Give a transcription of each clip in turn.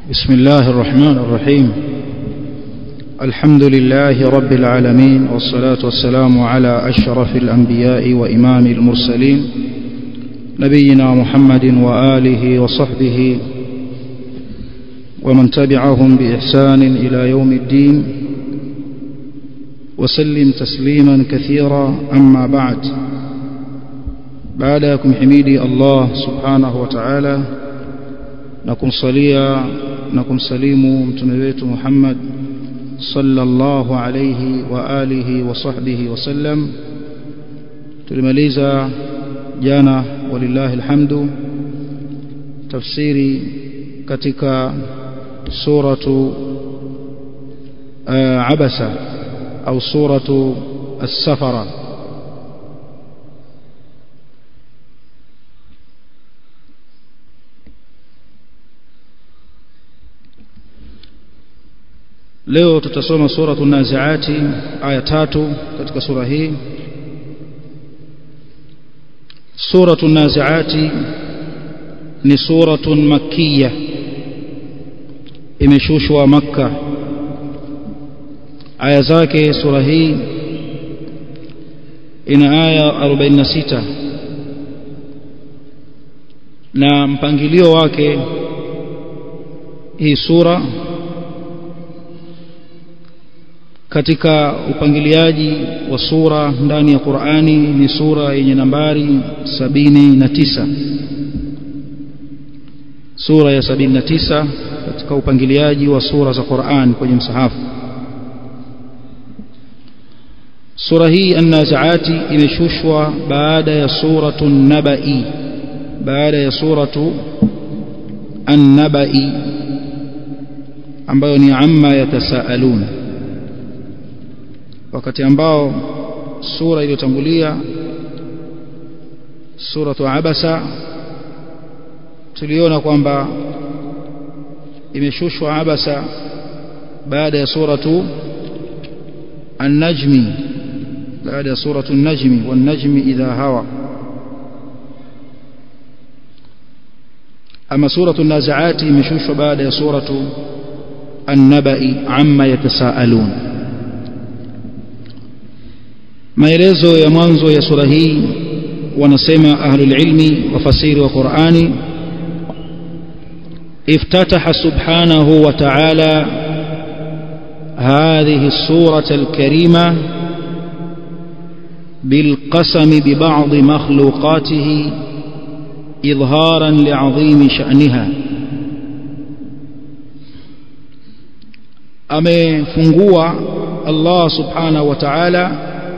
بسم الله الرحمن الرحيم. الحمد لله رب العالمين، والصلاة والسلام على أشرف الأنبياء وإمام المرسلين نبينا محمد وآله وصحبه ومن تبعهم بإحسان إلى يوم الدين، وسلم تسليما كثيرا. أما بعدكم حميدي الله سبحانه وتعالى، نكم صليا نكم سليم متنبيت محمد صلى الله عليه وآله وصحبه وسلم. tulimaliza jana walillahi alhamdu tafsiri katika suratu abasa au suratu as-safara. leo tutasoma suratu an-nazi'ati aya 3 katika sura hii. suratu an-nazi'ati ni suratun makkiyah, imeshushwa Makkah. aya zake sura hii ina aya 46 na mpangilio wake hii sura katika upangiliaji wa sura ndani ya Qur'ani ni sura yenye nambari 79. sura ya 79 katika upangiliaji wa sura za Qur'an kwenye msahafu. sura hii an-nazi'ati imeshushwa baada ya suratu an-naba'i, baada ya suratu an-naba'i ambayo ni amma yatasaalun, wakati ambao sura iliyotangulia suratu abasa tuliona kwamba imeshushwa abasa baada ya suratu an-najmi, baada ya suratu an-najmi, wan-najmi idha hawa. ama suratu an-nazi'ati imeshushwa baada ya suratu an-naba'i amma yatasaalun. maelezo ya mwanzo ya sura hii wanasema ahlul ilmi wafasiri wa Qur'ani, افتتح سبحانه وتعالى هذه السورة الكريمة بالقسم ببعض مخلوقاته إظهارا لعظيم شأنها. amefungua Allah subhanahu wa ta'ala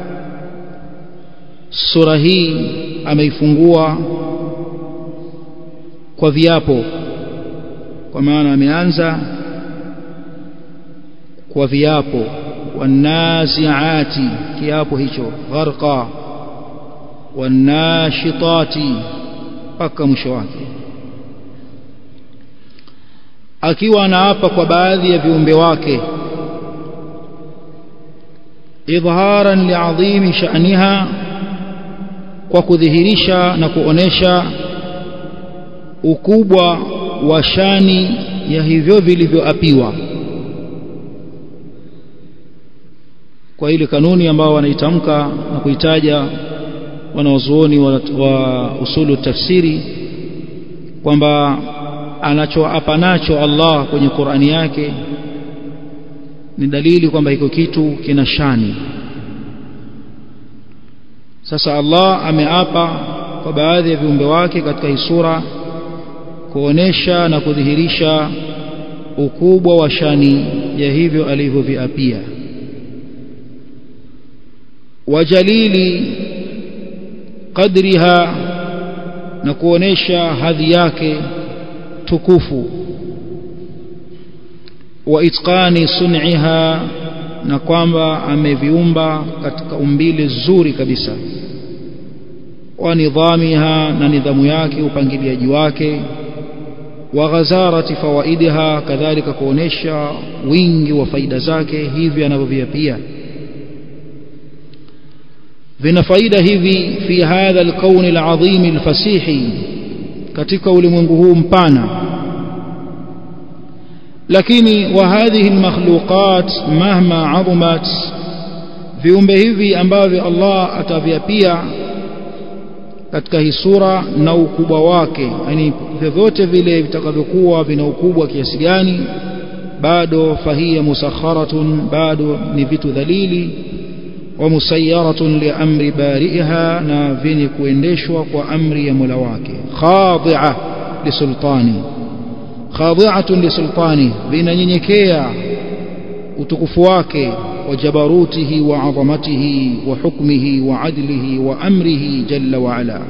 sura hii, ameifungua kwa viapo, kwa maana ameanza kwa viapo. wanazi'ati, kiapo hicho gharqa, wanashitati mpaka mwisho wake, akiwa anaapa kwa baadhi ya viumbe wake, idharan li'azimi sha'niha, kwa kudhihirisha na kuonesha ukubwa wa shani ya hivyo vilivyoapiwa, kwa ile kanuni ambao wanaitamka na kuitaja wanawazuoni wa usulu tafsiri kwamba anachoapa nacho Allah kwenye Qur'ani yake ni dalili kwamba hiko kitu kina shani. Sasa Allah ameapa kwa baadhi ya viumbe wake katika hii sura kuonesha na kudhihirisha ukubwa wa shani ya hivyo alivyoviapia, wajalili qadriha, na kuonesha hadhi yake tukufu, wa itqani sun'iha, na kwamba ameviumba katika umbile zuri kabisa, wa nidhamiha, na nidhamu yake, upangiliaji wake, wa ghazarati fawaidiha, kadhalika kuonesha wingi wa faida zake hivi anavyoviapia. vina faida hivi fi hadha alkawn alazim alfasihi, katika ulimwengu huu mpana, lakini wa hadhihi almakhluqat mahma azumat, viumbe hivi ambavyo Allah ataviapia katika hii sura na ukubwa wake, yani vyovyote vile vitakavyokuwa vina ukubwa kiasi gani, bado fahiya musakharatun, bado ni vitu dhalili, wa musayyaratun li amri bari'iha, na vyenye kuendeshwa kwa amri ya Mola wake, khadi'a li sultani, khadi'atun li sultani, vinanyenyekea utukufu wake, wa jabarutihi wa azamatihi wa hukmihi wa adlihi wa amrihi jalla wa ala.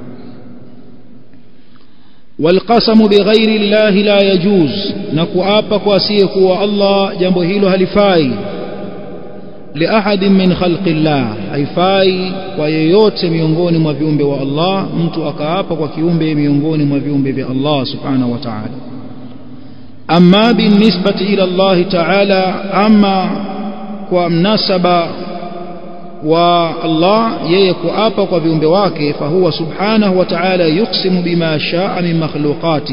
والقسم بغير الله لا يجوز، نكوapa kwa asiyekuwa Allah jambo hilo halifai. لأحد من خلق الله، haifai kwa yeyote miongoni mwa viumbe wa Allah mtu akaapa kwa kiumbe miongoni mwa viumbe vya Allah subhanahu wa ta'ala. Amma binisbati ila Allah ta'ala, ama kwa mnasaba wa Allah yeye kuapa kwa viumbe wake, fahuwa subhanahu wa ta'ala yuqsimu bima shaa min makhluqati,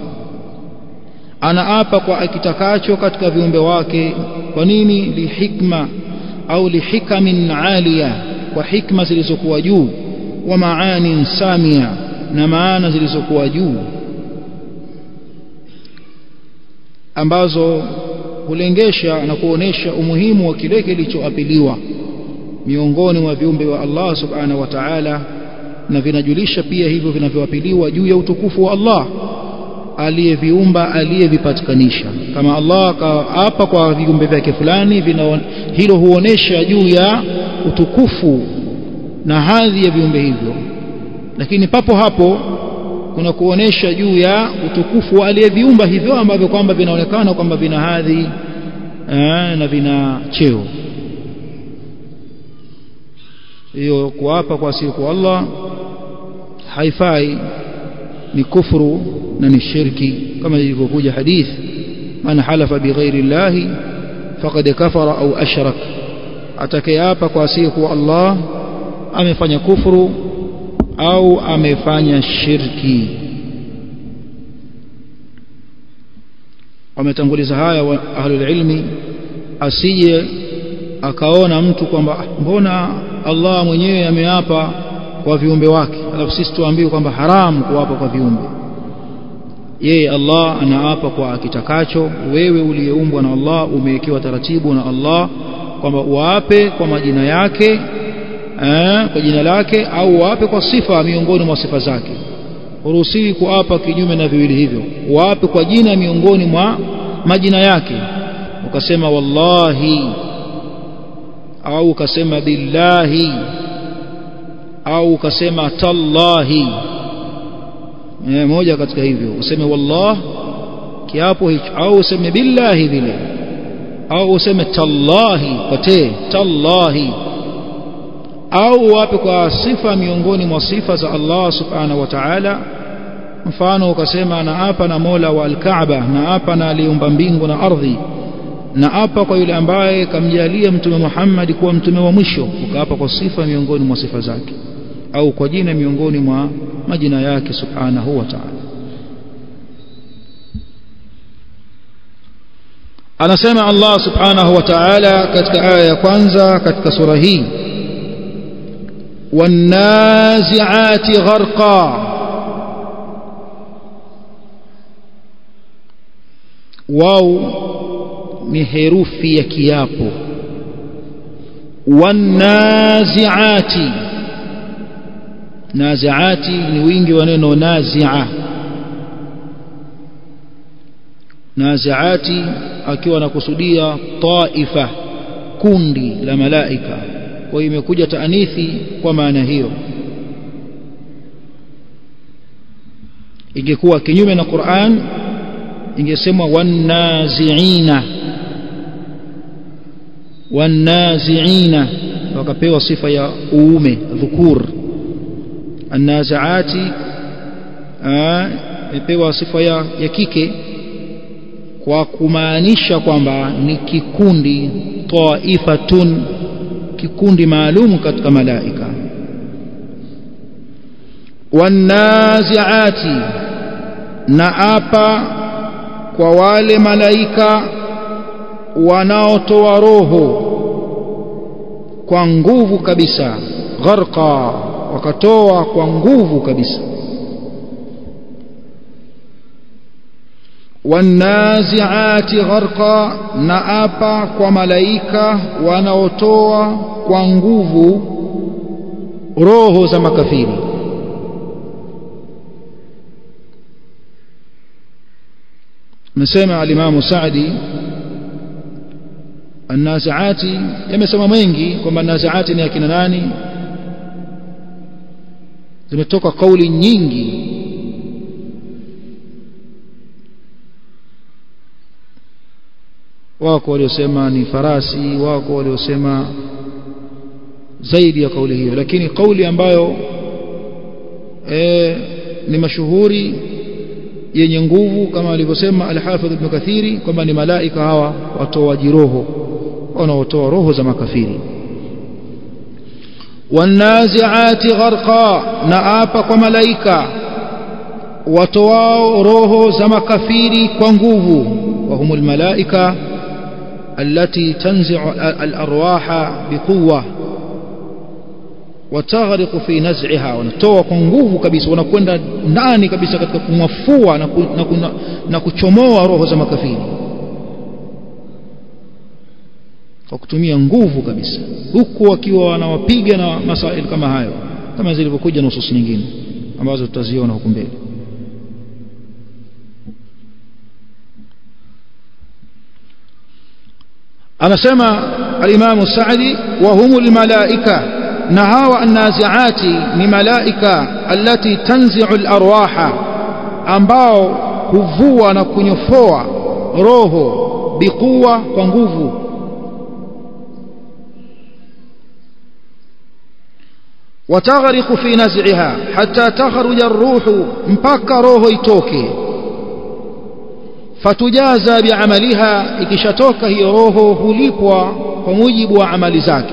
anaapa kwa akitakacho katika viumbe wake. Kwa nini? Lihikma au lihikamin aliya, kwa hikma zilizokuwa juu, wa maani samia, na maana zilizokuwa juu ambazo hulengesha na kuonesha umuhimu wa kile kilichoapiliwa miongoni mwa viumbe wa Allah subhanahu wa ta'ala, na vinajulisha pia hivyo vinavyoapiliwa juu ya utukufu wa Allah aliyeviumba, aliyevipatikanisha. Kama Allah kaapa kwa viumbe vyake fulani, hilo huonesha juu ya utukufu na hadhi ya viumbe hivyo, lakini papo hapo kuna kuonesha juu ya utukufu wa aliyeviumba hivyo ambavyo kwamba vinaonekana kwamba vina hadhi na vina cheo. Hiyo kuapa kwa siku Allah haifai, ni kufuru na ni shirki, kama ilivyokuja hadith, man halafa bighairi llahi faqad kafara au ashrak, atakayeapa kwa siku Allah amefanya kufuru au amefanya shirki. Wametanguliza haya wa ahlul ilmi, asije akaona mtu kwamba mbona Allah mwenyewe ameapa kwa viumbe wake alafu sisi tuambiwe kwamba haramu kuapa kwa viumbe. Yeye Allah anaapa kwa akitakacho. Wewe uliyeumbwa na Allah umewekewa taratibu na Allah kwamba uape kwa majina yake, kwa jina lake, au uape kwa sifa miongoni mwa sifa zake. Uruhusiwi kuapa kinyume na viwili hivyo. Uape kwa jina miongoni mwa majina yake, ukasema wallahi, au ukasema billahi, au ukasema tallahi, moja katika hivyo. Useme wallah kiapo hicho, au useme billahi vile, au useme tallahi kote tallahi, au wape kwa sifa miongoni mwa sifa za Allah subhanahu wa ta'ala. Mfano ukasema naapa na Mola wa al-Kaaba, naapa na aliumba mbingu na ardhi, naapa kwa yule ambaye kamjalia Mtume Muhammad kuwa mtume wa mwisho, ukaapa kwa sifa miongoni mwa sifa zake, au kwa jina miongoni mwa majina yake subhanahu wa ta'ala. Anasema Allah subhanahu wa ta'ala katika aya ya kwanza katika sura hii, wanazi'ati gharqa, wao ni herufi ya kiapo. Wanazi'ati, nazi'ati ni wingi wa neno nazi'a. Nazi'ati akiwa anakusudia taifa, kundi la malaika, kwa hiyo imekuja taanithi kwa maana hiyo. Ingekuwa kinyume na Qur'an ingesemwa wanazi'ina, wanazi'ina, wakapewa sifa ya uume dhukur. An-nazi'ati imepewa sifa ya kike kwa kumaanisha kwamba ni kikundi, taifatun, kikundi maalum katika malaika. Wanazi'ati, naapa kwa wale malaika wanaotoa roho kwa nguvu kabisa, gharqa, wakatoa kwa nguvu kabisa. Wanazi'ati gharqa, na apa kwa malaika wanaotoa kwa nguvu roho za makafiri. Nasema al-Imam Sa'di an-nazi'ati, yamesema mengi kwamba nazi'ati ni akina nani. Zimetoka kauli nyingi. Wako waliosema ni farasi, wako waliosema zaidi ya kauli hiyo, lakini kauli ambayo ni mashuhuri yenye nguvu kama alivyosema al-Hafidh Ibn Kathiri kwamba ni malaika hawa watoaji roho, wanaotoa roho za makafiri. Wanazi'ati gharqa, na apa kwa malaika watoao roho za makafiri kwa nguvu. wa humul malaika التي تنزع الأرواح بقوة وتغرق في نزعها, wanatoa kwa nguvu kabisa, wanakwenda ndani kabisa katika kumwafua na kuchomoa roho za makafiri kwa kutumia nguvu kabisa, huku wakiwa wanawapiga na masail kama hayo, kama zilivyokuja nusus nyingine ambazo tutaziona huko mbele. anasema al-Imam Sa'di wa humul malaika, na hawa an-nazi'ati ni malaika allati tanzi'u al-arwaha, ambao huvua na kunyofoa roho biquwa, kwa nguvu. wataghriqu fi naz'iha hatta takhruja ar-ruhu, mpaka roho itoke. fatujaza bi'amaliha, ikishatoka hiyo roho hulipwa kwa mujibu wa amali zake.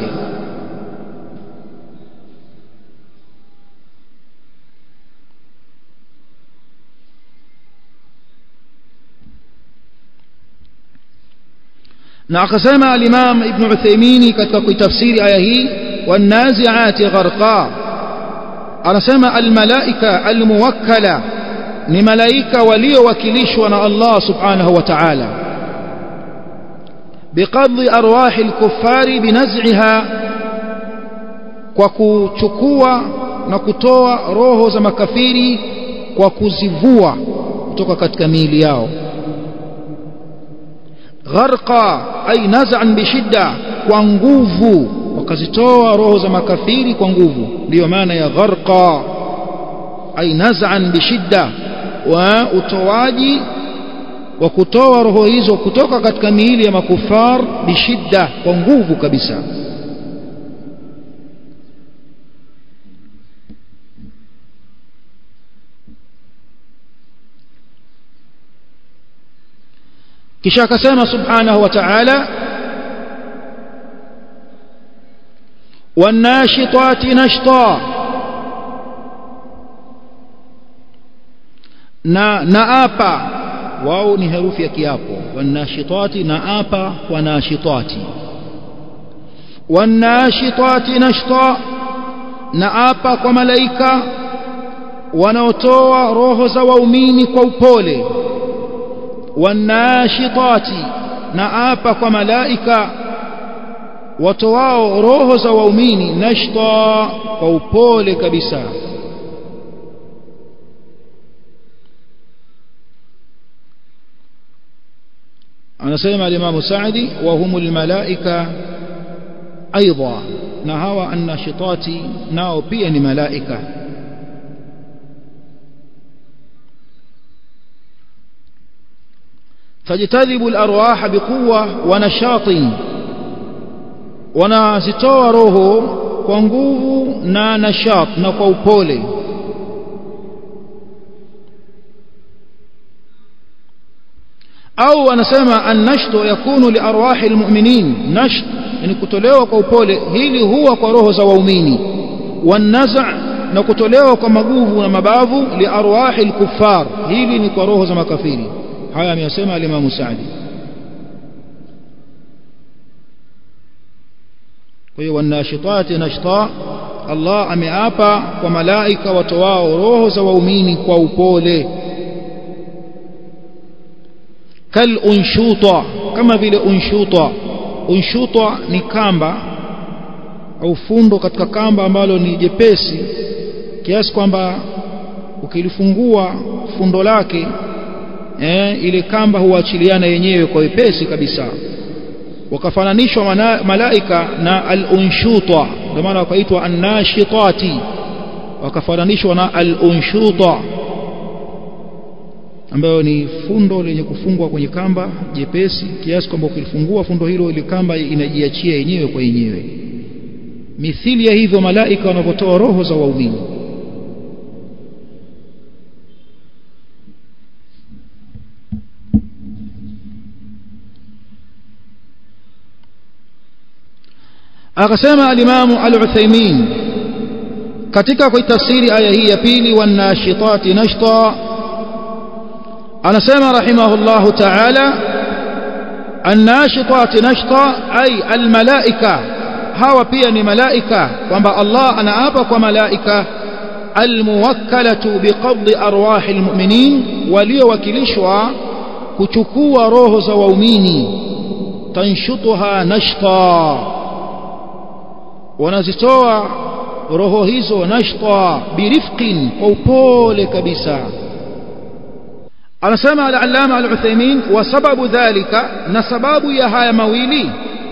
na akasema al-Imam Ibn Uthaymeen katika kuitafsiri aya hii, wanazi'ati gharqa, anasema al-malaika al-muwakkala ni malaika waliowakilishwa na Allah subhanahu wa ta'ala biqadhi arwahi al-kuffari binaz'iha, kwa kuchukua na kutoa roho za makafiri kwa kuzivua kutoka katika miili yao. gharqa ay naz'an bishidda, kwa nguvu, wakazitoa roho za makafiri kwa nguvu, ndio maana ya gharqa ay naz'an bishidda, wa utoaji wa kutoa roho hizo kutoka katika miili ya makufar bishidda, kwa nguvu kabisa. kisha akasema subhanahu wa ta'ala, wanashitati nashta, na naapa, wao ni herufi ya kiapo, wanashitati, naapa kwa nashitati. wanashitati nashta, naapa kwa malaika wanaotoa roho za waumini kwa upole. wanashitati, naapa kwa malaika watoao roho za waumini nashta, kwa upole kabisa. anasema al-Imam Sa'di wa humul malaika aidha, na hawa an-nashitati nao pia ni malaika. tajtadhibu al-arwah biquwwa wa nashatin, wanazitoa roho kwa nguvu na nashat, na kwa upole. au anasema an-nashtu yakunu li arwahi al-mu'minin, nasht ni kutolewa kwa upole, hili huwa kwa roho za waumini. wan-naz' na kutolewa kwa maguvu na mabavu li arwahi al-kuffar, hili ni kwa roho za makafiri. haya ameyasema al-Imam Sa'di. kwa hiyo wanashitati nashta, Allah ameapa kwa malaika watoao roho za waumini kwa upole. Kal unshuta, kama vile unshuta. Unshuta ni kamba au fundo katika kamba ambalo ni jepesi kiasi kwamba ukilifungua fundo lake ile kamba huachiliana yenyewe kwa wepesi kabisa. Wakafananishwa malaika na al-unshuta, ndio maana wakaitwa an-nashitati, wakafananishwa na al-unshuta ambayo ni fundo lenye kufungwa kwenye kamba jepesi kiasi kwamba ukilifungua fundo hilo ile kamba inajiachia yenyewe kwa yenyewe. Mithili ya hivyo malaika wanapotoa roho za waumini. Akasema al-Imam al-Uthaymeen katika kuitafsiri aya hii ya pili, wanashitati nashta, anasema rahimahullahu ta'ala, an-nashitati nashta ay al-malaika, hawa pia ni malaika, kwamba Allah anaapa kwa malaika al-muwakkalatu biqabdi arwahil mu'minin, waliowakilishwa kuchukua roho za waumini. Tanshutuha nashta, wanazitoa roho hizo nashta birifqin, kwa upole kabisa. anasema al-Allama al-Uthaymeen, wa sababu dhalika, na sababu ya haya mawili,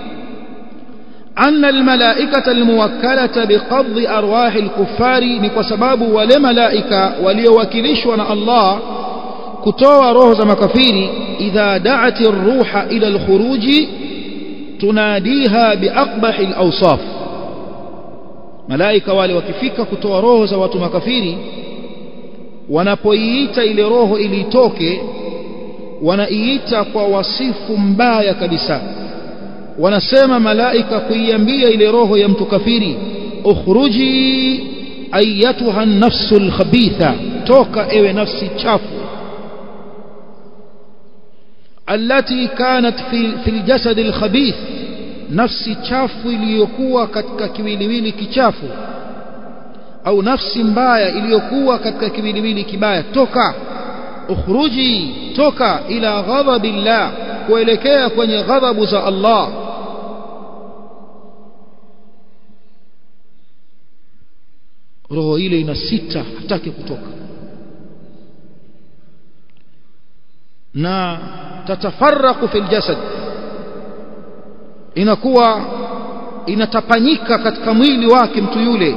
anna al-malaikata al-muwakkalata biqabdi arwahi al-kuffari, ni kwa sababu wale malaika waliowakilishwa na Allah kutoa roho za makafiri, idha da'at ar-ruha ila al-khuruji tunadiha biaqbahi al-awsaf. malaika wale wakifika kutoa roho za watu makafiri, wanapoiita ile roho ili itoke, wanaiita kwa wasifu mbaya kabisa. Wanasema malaika kuiambia ile roho ya mtu kafiri, ukhruji ayatuha an-nafsul khabitha, toka ewe nafsi chafu, allati kanat fi al-jasad al-khabith, nafsi chafu iliyokuwa katika kiwiliwili kichafu, au nafsi mbaya iliyokuwa katika kiwiliwili kibaya, toka. Ukhruji, toka, ila ghadabillah, kuelekea kwenye ghadhabu za Allah. Roho ile inasita, hataki kutoka, na tatafarraqu fil jasad, inakuwa inatapanyika katika mwili wake mtu yule,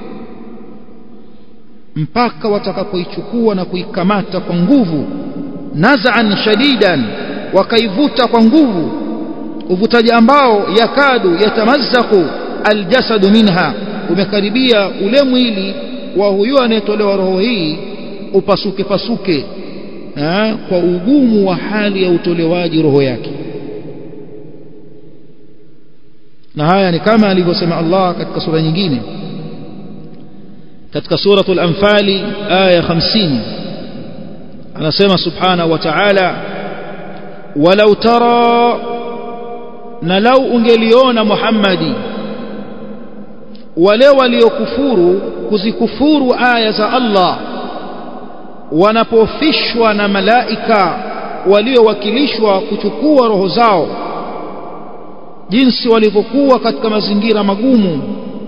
mpaka watakapoichukua na kuikamata kwa nguvu, naz'an shadidan, wakaivuta kwa nguvu, uvutaji ambao yakadu yatamazzaku aljasadu minha, umekaribia ule mwili wa huyo anayetolewa roho hii upasuke pasuke kwa ugumu wa hali ya utolewaji roho yake. Na haya ni kama alivyosema Allah katika sura nyingine, katika suratul Anfal aya 50, anasema subhanahu wa ta'ala, walau tara, na lau ungeliona Muhammadi wale waliokufuru kuzikufuru aya za Allah wanapofishwa na malaika waliowakilishwa kuchukua roho zao, jinsi walivyokuwa katika mazingira magumu.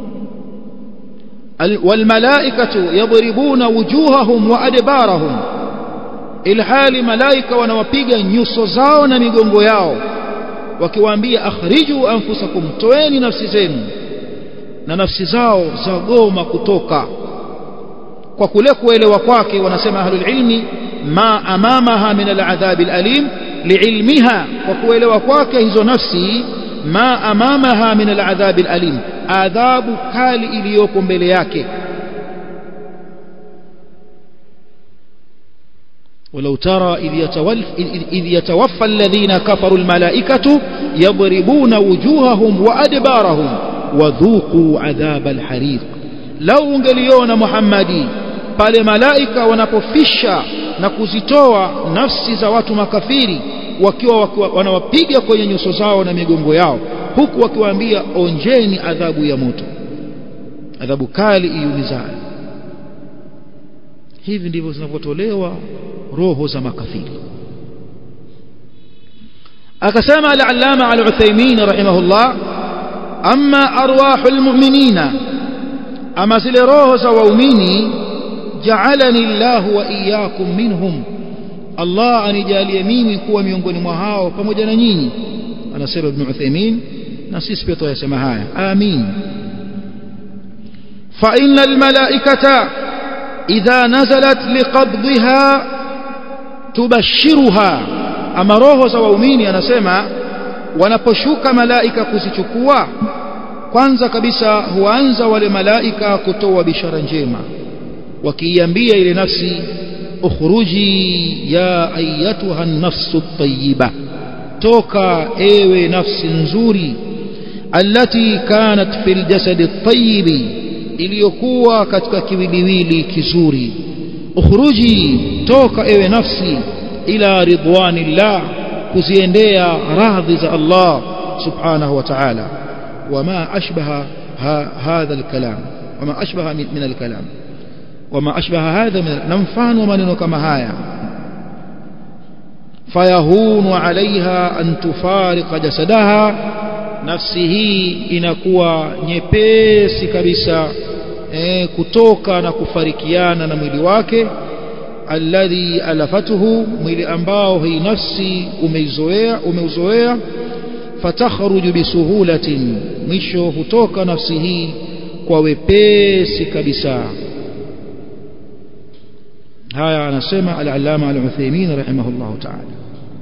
Walmalaikatu yadribuna wujuhahum wa adbarahum, ilhali malaika wanawapiga nyuso zao na migongo yao, wakiwaambia akhriju anfusakum, toeni nafsi zenu, na nafsi zao zagoma kutoka. Kwa kule kuelewa kwake, wanasema ahlul ilmi, ma amamaha min al'adhabil alim liilmiha, kwa kuelewa kwake hizo nafsi, ma amamaha min al'adhabil alim, adhabu kali iliyopo mbele yake. ولو ترى إذ يتوفى الذين كفروا الملائكة يضربون وجوههم وأدبارهم وذوقوا عذاب الحريق. لو ungeliona Muhammadi pale malaika wanapofisha na kuzitoa nafsi za watu makafiri wakiwa wanawapiga kwenye nyuso zao na migongo yao, huku wakiwaambia onjeni adhabu ya moto, adhabu kali iumizayo. Hivi ndivyo zinavyotolewa roho za makafiri. Akasema al-Allama al-Uthaymeen rahimahullah, amma arwahul mu'minina, ama zile roho za waumini, ja'alani Allah wa iyyakum minhum, Allah anijalie mimi kuwa miongoni mwa hao pamoja na nyinyi. Anasema Ibn Uthaymeen, na sisi pia tuyasema haya, amin. Fa innal malaikata idha nazalat liqabdha tubashiruha, ama roho za waumini anasema wanaposhuka malaika kuzichukua, kwanza kabisa huanza wale malaika kutoa bishara njema, wakiiambia ile nafsi ukhruji ya ayyatuha an-nafsu at-tayyiba, toka ewe nafsi nzuri, allati kanat fil jasadi at-tayyibi, iliyokuwa katika kiwiliwili kizuri. Ukhruji, toka ewe nafsi, ila ridwanillah, kuziendea radhi za Allah subhanahu wa ta'ala. وما أشبه هذا الكلام وما أشبه من الكلام وما أشبه هذا من نمفان ومنن كما هايا، فيهون عليها أن تفارق جسدها، نفسه inakuwa nyepesi kabisa kutoka na kufarikiana na mwili wake, alladhi alafatuhu, mwili ambao hii nafsi umeuzoea, fatakhruju bisuhulatin, mwisho hutoka nafsi hii kwa wepesi kabisa. haya anasema al-Allama al-Uthaymeen rahimahullah ta'ala.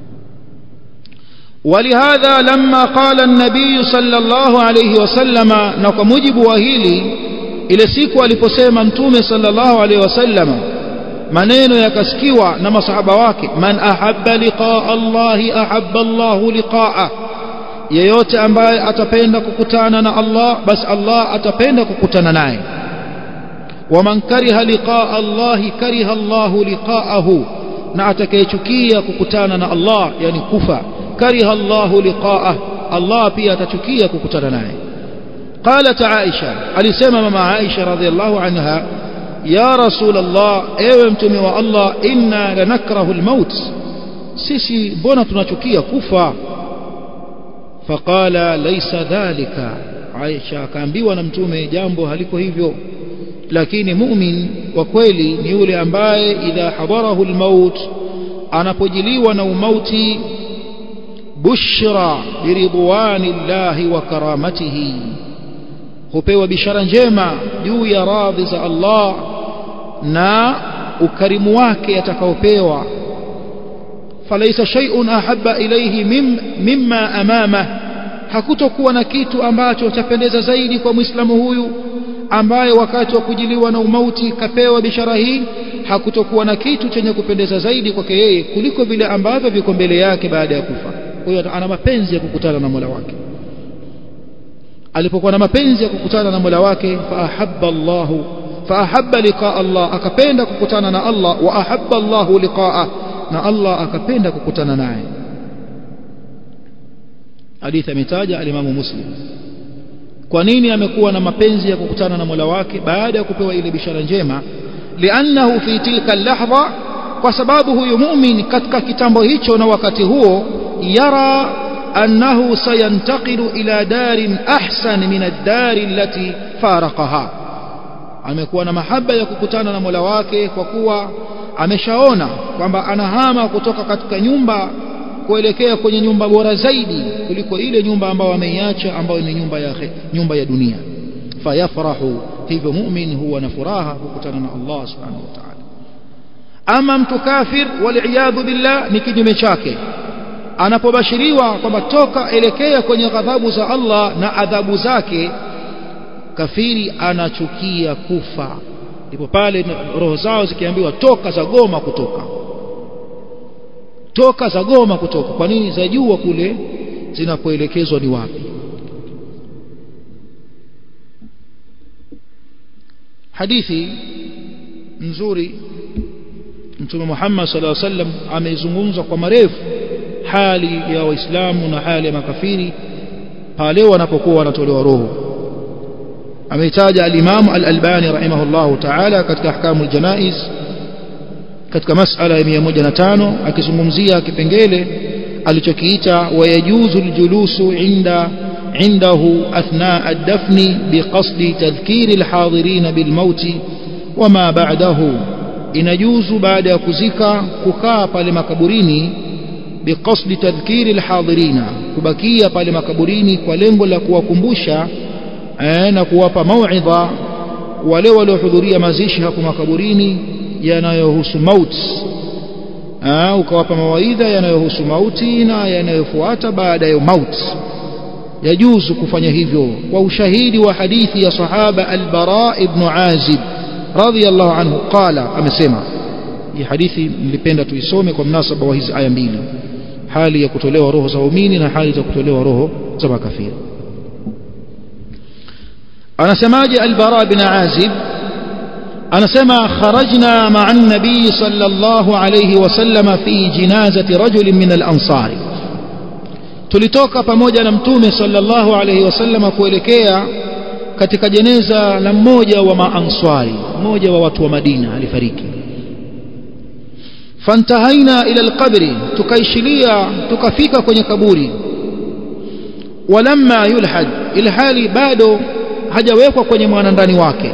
ولهذا لما قال النبي صلى الله عليه وسلم, na kwa mujibu wa hili, ile siku aliposema mtume sallallahu alayhi wasallam, maneno yakasikiwa na masahaba wake, man ahabba liqaa Allah ahabba Allah liqaa'ah, yeyote ambaye atapenda kukutana na Allah basi Allah atapenda kukutana naye. Waman kariha liqaa Allah kariha Allah liqa'ahu, na atakayechukia kukutana na Allah, yani kufa, kariha Allah liqa'ah, Allah pia atachukia kukutana naye. قالت عائشة, alisema mama Aisha radhiallahu anha, ya Rasul Allah, ewe mtume wa Allah, inna lanakrahu almaut, sisi mbona tunachukia kufa. Faqala laysa dhalika, Aisha akaambiwa na mtume jambo haliko hivyo, lakini mu'min wa kweli ni yule ambaye idha hadarahu almaut, anapojiliwa na umauti, bushra biridwanillahi wa karamatihi, hupewa bishara njema juu ya radhi za Allah na ukarimu wake atakaopewa. Falaisa shay'un ahabba ilayhi mimma amamah, hakutokuwa na kitu ambacho chapendeza zaidi kwa muislamu huyu ambaye wakati wa kujiliwa na umauti kapewa bishara hii, hakutokuwa na kitu chenye kupendeza zaidi kwake yeye kuliko vile ambavyo viko mbele yake baada ya kufa. Kwa hiyo ana mapenzi ya kukutana na Mola wake. Alipokuwa na mapenzi ya kukutana na Mola wake, fa ahabba liqaa Allah, akapenda kukutana na Allah, wa ahabba Allah liqaa'ah, na Allah akapenda kukutana naye. Hadithi ametaja al-Imam Muslim. Kwa nini amekuwa na mapenzi ya kukutana na Mola wake baada ya kupewa ile bishara njema? Li'annahu fi tilka al-lahdha, kwa sababu huyu muumini katika kitambo hicho na wakati huo, yara annahu sayantaqilu ila darin ahsan min ad-dari allati faraqaha, amekuwa na mahaba ya kukutana na Mola wake kwa kuwa ameshaona kwamba anahama kutoka katika nyumba kuelekea kwenye nyumba bora zaidi kuliko ile nyumba ambayo ameiacha, ambayo ni nyumba ya dunia. Fayafrahu, hivyo mu'min huwa na furaha kukutana na Allah subhanahu wa ta'ala. Ama mtu kafir, wal'iyadhu billah, ni kinyume chake. Anapobashiriwa kwamba toka elekea kwenye ghadhabu za Allah na adhabu zake, kafiri anachukia kufa. Ndipo pale roho zao zikiambiwa toka za goma kutoka, toka za goma kutoka. Kwa nini? Zajua kule zinapoelekezwa ni wapi. hadithi nzuri Mtume Muhammad sallallahu alaihi wasallam ameizungumza kwa marefu hali ya waislamu na hali ya makafiri pale wanapokuwa wanatolewa roho. Ameitaja al-Imam al-Albani rahimahullahu ta'ala katika ahkamul janaiz katika masala ya 105 akizungumzia kipengele alichokiita wayajuzu al-julusu indahu athna ad-dafni biqasdi tadhkiri al-hadirin bil-maut wama ba'dahu, inajuzu baada ya kuzika kukaa pale makaburini biqasdi tadhkiri al-hadirin, kubakia pale makaburini kwa lengo la kuwakumbusha na kuwapa mauidha wale waliohudhuria mazishi hapo makaburini yanayohusu mauti, ukawapa mawaidha yanayohusu mauti na yanayofuata baada ya mauti. Yajuzu kufanya hivyo kwa ushahidi wa hadithi ya sahaba al-Bara ibn Azib radhiyallahu anhu qala, amesema. Hii hadithi nilipenda tuisome kwa mnasaba wa hizi aya mbili, hali ya kutolewa roho za waumini na hali ya kutolewa roho za makafiri. anasemaje al-Bara ibn Azib? anasema kharajna ma'a an-nabi sallallahu alayhi wasallam fi jinazati rajulin min al-ansari, tulitoka pamoja na mtume sallallahu alayhi wasallam kuelekea katika jeneza la mmoja wa maanswari, mmoja wa watu wa Madina alifariki. fantahaina ila al-qabri, tukaishilia tukafika kwenye kaburi. walamma yulhad, ilhali bado hajawekwa kwenye mwanandani wake.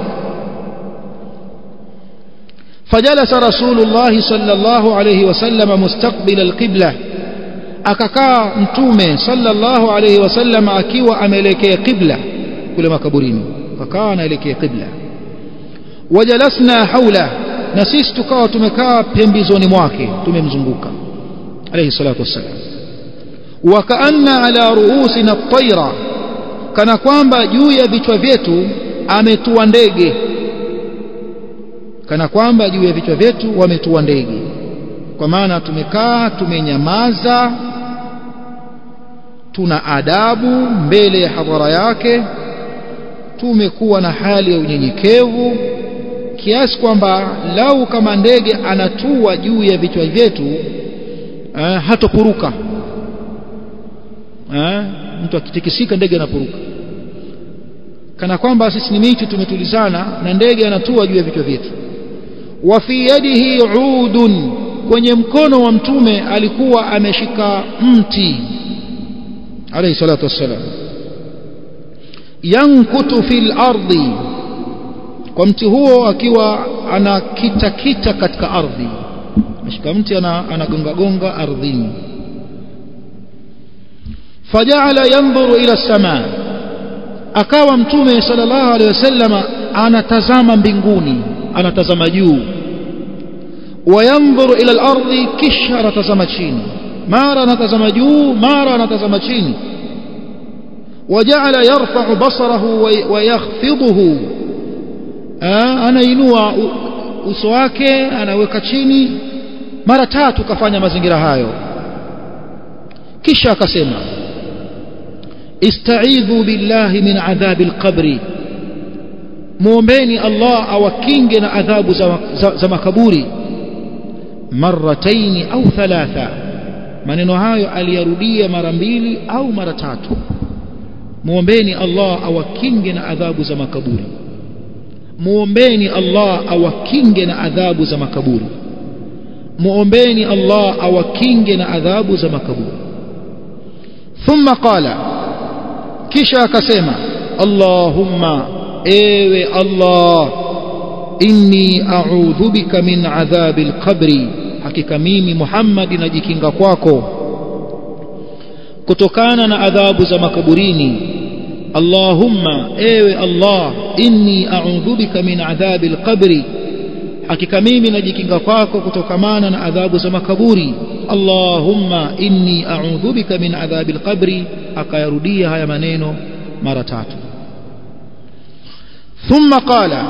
fajalasa rasulullah sallallahu alayhi wasallam mustaqbil alqibla, akakaa mtume sallallahu alayhi wasallam akiwa ameelekea qibla kule makaburini, akakaa anaelekea qibla. wajalasna haula, na sisi tukawa tumekaa pembezoni mwake, tumemzunguka alayhi salatu wassalam. wa kaanna ala ruusina at-tayra, kana kwamba juu ya vichwa vyetu ametua ndege, kana kwamba juu ya vichwa vyetu wametua ndege. Kwa maana tumekaa tumenyamaza, tuna adabu mbele ya hadhara yake, tumekuwa na hali ya unyenyekevu kiasi kwamba lau kama ndege anatua juu ya vichwa vyetu hatopuruka. Mtu akitikisika ndege anapuruka, kana kwamba sisi ni miti tumetulizana na ndege anatua juu ya vichwa vyetu. wa fi yadihi udun, kwenye mkono wa mtume alikuwa ameshika mti alayhi salatu wassalam. yankutu fil ardi, kwa mti huo akiwa anakita katika ardhi, ameshika mti anagonga gonga ardhini. faja'ala yanzuru ila as-samaa, akawa mtume sallallahu alayhi wasallam anatazama mbinguni, anatazama juu. wayanzuru ila al-ardi, kisha anatazama chini, mara anatazama juu mara anatazama chini. waja'ala yarfa'u basarahu wa yakhfiduhu, anainua uso wake anaweka chini. mara tatu kafanya mazingira hayo, kisha akasema ista'idhu billahi min adhabil qabri, muombeni Allah awakinge na adhabu za makaburi. marrataini au thalatha, maneno hayo aliyarudia mara mbili au mara tatu. muombeni Allah awakinge na adhabu za makaburi, muombeni Allah awakinge na adhabu za makaburi, muombeni Allah awakinge na adhabu za makaburi. thumma qala, kisha akasema Allahumma, ewe Allah, inni a'udhu bika min adhabil qabri, hakika mimi Muhammad najikinga kwako kutokana na adhabu za makaburini. Allahumma, ewe Allah, inni a'udhu bika min adhabil qabri, hakika mimi najikinga kwako kutokamana na adhabu za makaburi. Allahumma inni a'udhu bika min adhabil qabri, akayarudia haya maneno mara tatu. thumma qala,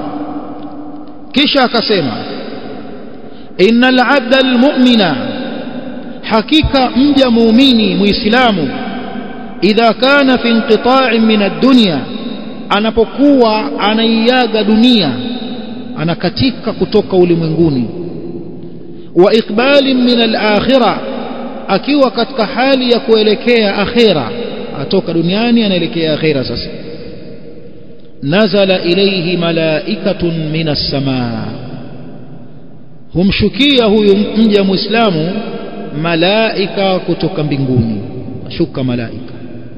kisha akasema innal 'abda al-mu'mina, hakika mja muumini muislamu, idha kana fi inqita'in min ad-dunya, anapokuwa anaiaga dunia, anakatika kutoka ulimwenguni. Wa iqbalin min al-akhirah, akiwa katika hali ya kuelekea akhira, atoka duniani anaelekea akhira. Sasa nazala ilayhi malaikatun minas samaa, humshukia huyu mja muislamu malaika kutoka mbinguni. Shuka malaika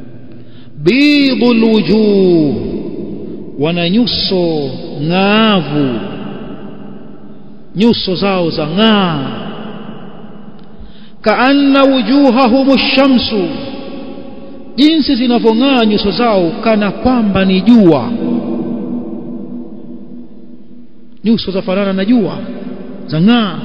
bidul wujuh, wana nyuso ng'avu, nyuso zao za ng'aa. Kaanna wujuhahum ash-shamsu, jinsi zinavyong'aa nyuso zao kana kwamba ni jua. Nyuso zafanana na jua, za ng'aa.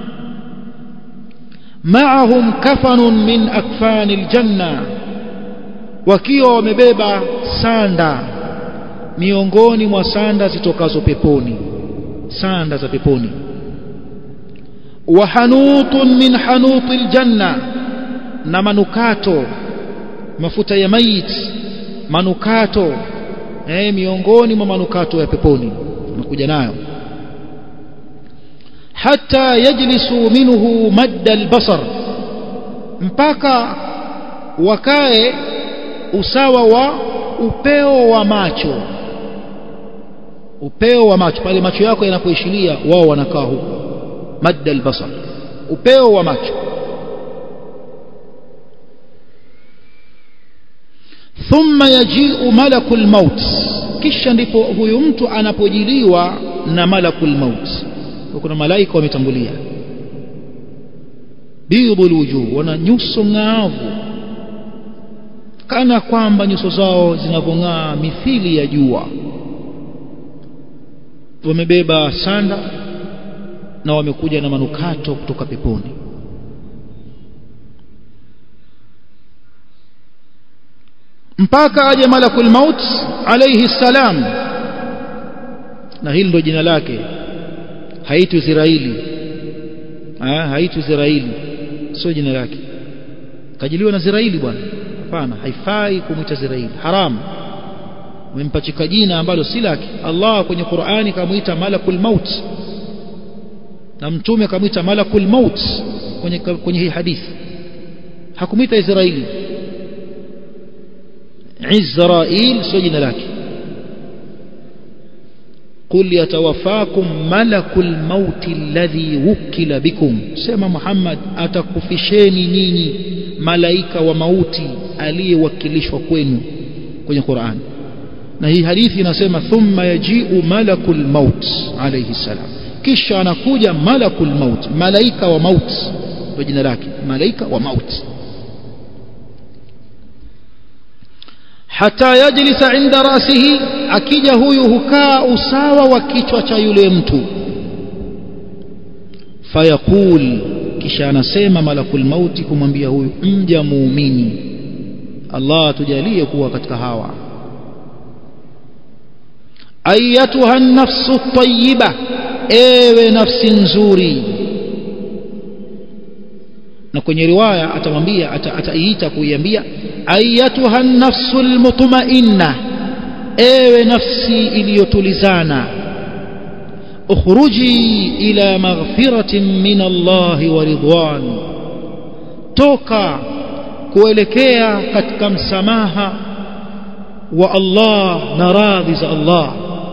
Ma'ahum kafanun min akfanil janna, wakiwa wamebeba sanda miongoni mwa sanda zitokazo peponi, sanda za peponi. Wa hanutun min hanutil janna, na manukato, mafuta ya mayit, manukato miongoni mwa manukato ya peponi nakuja nayo. Hatta yajlisu minhu madda albasar, mpaka wakae usawa wa upeo wa macho. Upeo wa macho, pale macho yako yanapoishilia, wao wanakaa huko. Madda albasar, upeo wa macho. Thumma yaji'u malakul maut, kisha ndipo huyu mtu anapojiliwa na malakul maut. Kuna malaika wametangulia. Bidul wujuh, wana nyuso ng'avu kana kwamba nyuso zao zinavong'aa mithili ya jua. Wamebeba sanda na wamekuja na manukato kutoka peponi. Mpaka aje malakul maut alayhi salam, na hili ndio jina lake. Haitwi Israeli, haitwi Israeli, sio jina lake. Kajiliwa na Israeli bwana, hapana, haifai kumuita Israeli, haram. Umempachika jina ambalo si lake. Allah kwenye Qur'ani kamuita malakul maut, na mtume kamuita malakul maut kwenye hii hadithi. Hakumuita Israeli. Israel sio jina lake. قل يتوفاكم ملك الموت الذي وكل بكم, sema Muhammad, atakufisheni nyinyi malaika wa mauti aliyewakilishwa kwenu kwenye Qur'an. Na hii hadithi inasema thumma yaji'u malakul maut alayhi salam, kisha anakuja malakul maut, malaika wa maut ndio jina lake, malaika wa maut. Hata yajlisa inda rasihi, akija huyu hukaa usawa wa kichwa cha yule mtu. Fayaqul, kisha anasema malakul mauti kumwambia huyu mja muumini, Allah tujalie kuwa katika hawa. Ayatuha nafsu tayyiba, ewe nafsi nzuri. Na kwenye riwaya atamwambia, ataiita kuiambia ayatuha nafsul mutmainna, ewe nafsi iliyotulizana. Ukhruji ila maghfiratin min Allah wa ridwan, toka kuelekea katika msamaha wa Allah na radhi za Allah.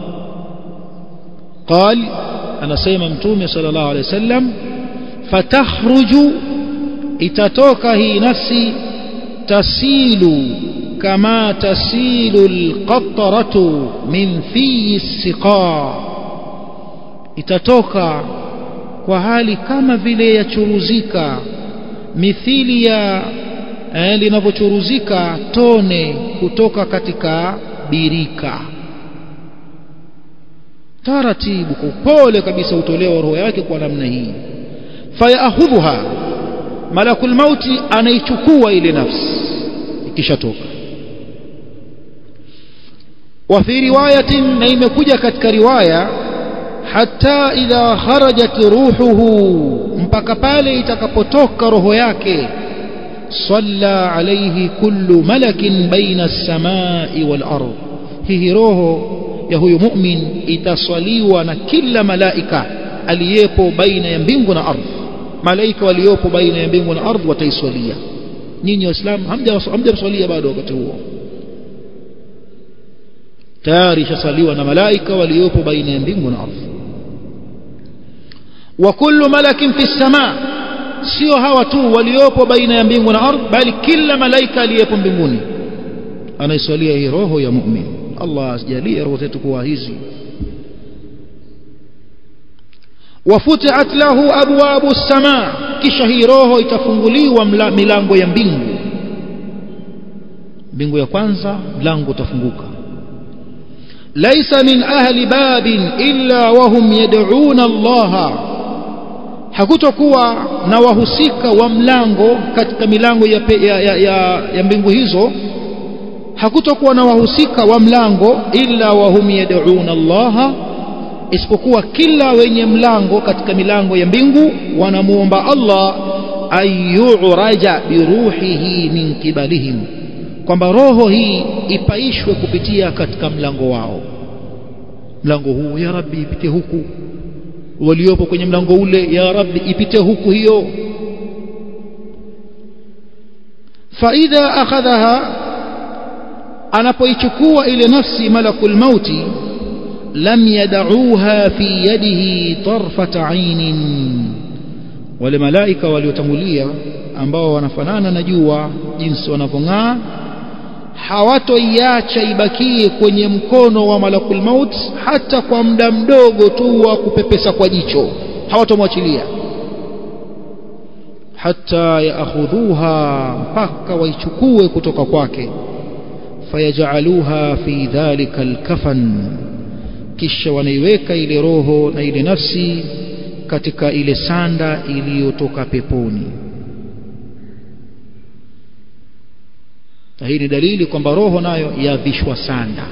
قال, anasema mtume sallallahu alayhi wasallam, fatakhruju, itatoka hii nafsi, tasilu kama tasilu alqatratu min fi as-siqa, itatoka kwa hali kama vile yachuruzika, mithili ya linavyochuruzika tone kutoka katika birika. Taratibu, kwa upole kabisa utolewa roho yake kwa namna hii. Fayakhudhuha, malakul mauti anaichukua ile nafsi ikishatoka. Wa fi riwayatin, na imekuja katika riwaya, hatta idha kharajat ruhuhu, mpaka pale itakapotoka roho yake, salla alayhi kullu malakin baina as-samai wal ardh, hii roho ya huyu mu'min itaswaliwa na kila malaika aliyepo baina ya mbingu na ardhi. Malaika waliopo baina ya mbingu na ardhi wataiswalia. Nyinyi waislamu hamjaswalia bado wakati huo, tayari shasaliwa na malaika waliopo baina ya mbingu na ardhi. Wa kullu malakin fi samaa, sio hawa tu waliopo baina ya mbingu na ardhi, bali kila malaika aliyepo mbinguni anaiswalia hii roho ya mu'min. Allah asijalie roho zetu kuwa hizi. Wafutihat lahu abwabu as-samaa, kisha hii roho itafunguliwa milango ya mbingu. Mbingu ya kwanza mlango utafunguka. Laisa min ahli babin illa wahum yad'una Allah, hakutokuwa na wahusika wa mlango katika milango ya mbingu hizo, hakutokuwa na wahusika wa mlango illa wahum yad'una Allah, isipokuwa kila wenye mlango katika milango ya mbingu wanamuomba Allah ayyuraja biruhihi min kibalihim, kwamba roho hii ipaishwe kupitia katika mlango wao. Mlango huu ya Rabbi ipite huku, waliopo kwenye mlango ule ya Rabbi ipite huku hiyo. Fa idha akhadhaha, anapoichukua ile nafsi malakul mauti, lam yad'uha fi yadihi tarfata 'ainin, wale malaika waliotangulia ambao wanafanana na jua jinsi wanavong'aa, hawatoiacha ibakie kwenye mkono wa malakul maut hata kwa muda mdogo tu wa kupepesa kwa jicho, hawatomwachilia hata yaakhudhuha, mpaka waichukue kutoka kwake. Fayaj'aluha fi dhalika alkafan, kisha wanaiweka ile roho na ile nafsi katika ile sanda iliyotoka peponi. Na hii ni dalili kwamba roho nayo yavishwa sanda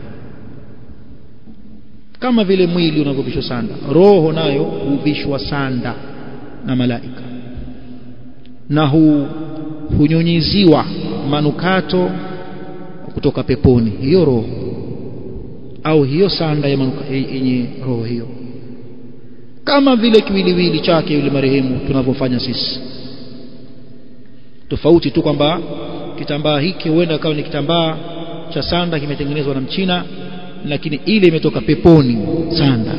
kama vile mwili unavyovishwa sanda. Roho nayo huvishwa sanda na malaika, na hunyunyiziwa manukato kutoka peponi, hiyo roho au hiyo sanda ya manukato yenye roho hiyo, kama vile kiwiliwili chake yule marehemu tunavyofanya sisi. Tofauti tu kwamba kitambaa hiki huenda kama ni kitambaa cha sanda kimetengenezwa na Mchina, lakini ile imetoka peponi sanda.